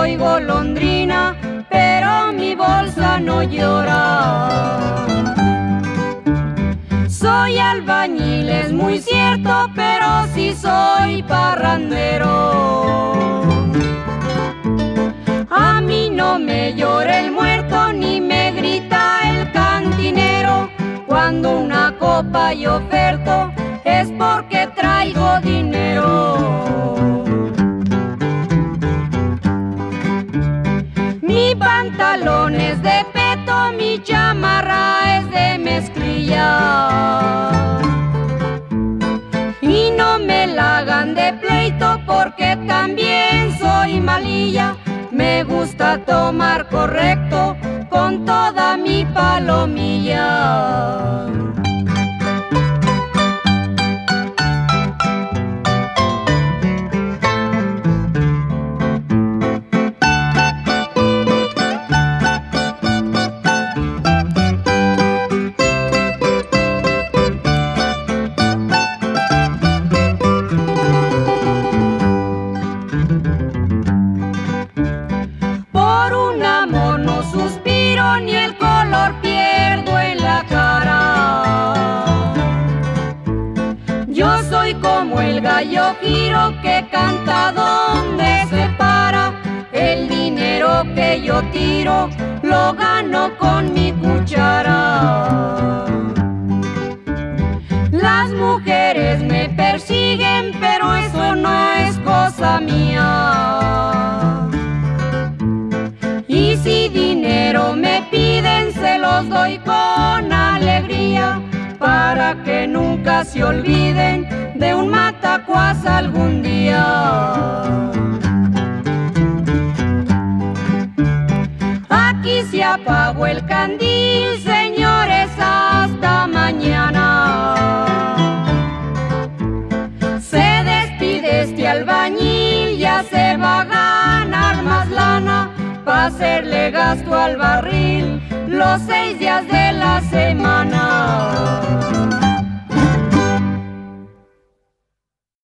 soy golondrina, pero mi bolsa no llora. Soy albañil, es muy cierto, pero sí soy parrandero. A mí no me llora el muerto ni me grita el cantinero. Cuando una copa yo oferto es porque traigo dinero. Mi pantalón es de peto, mi chamarra es de mezclilla. Y no me la hagan de pleito porque también soy malilla. Me gusta tomar correcto con toda mi palomilla. Ni el color pierdo en la cara. Yo soy como el gallo giro que canta donde se para. El dinero que yo tiro lo gano con mi cuchara. Las mujeres me persiguen, pero eso no es cosa mía. Y si dinero me piden, se los doy con alegría, para que nunca se olviden de un matacuás algún día. Aquí se apagó el candil, señores, hasta mañana. Se despide este albañil, ya se va a ganar más lana, pa' hacerle gasto al barril los 6 días de la semana.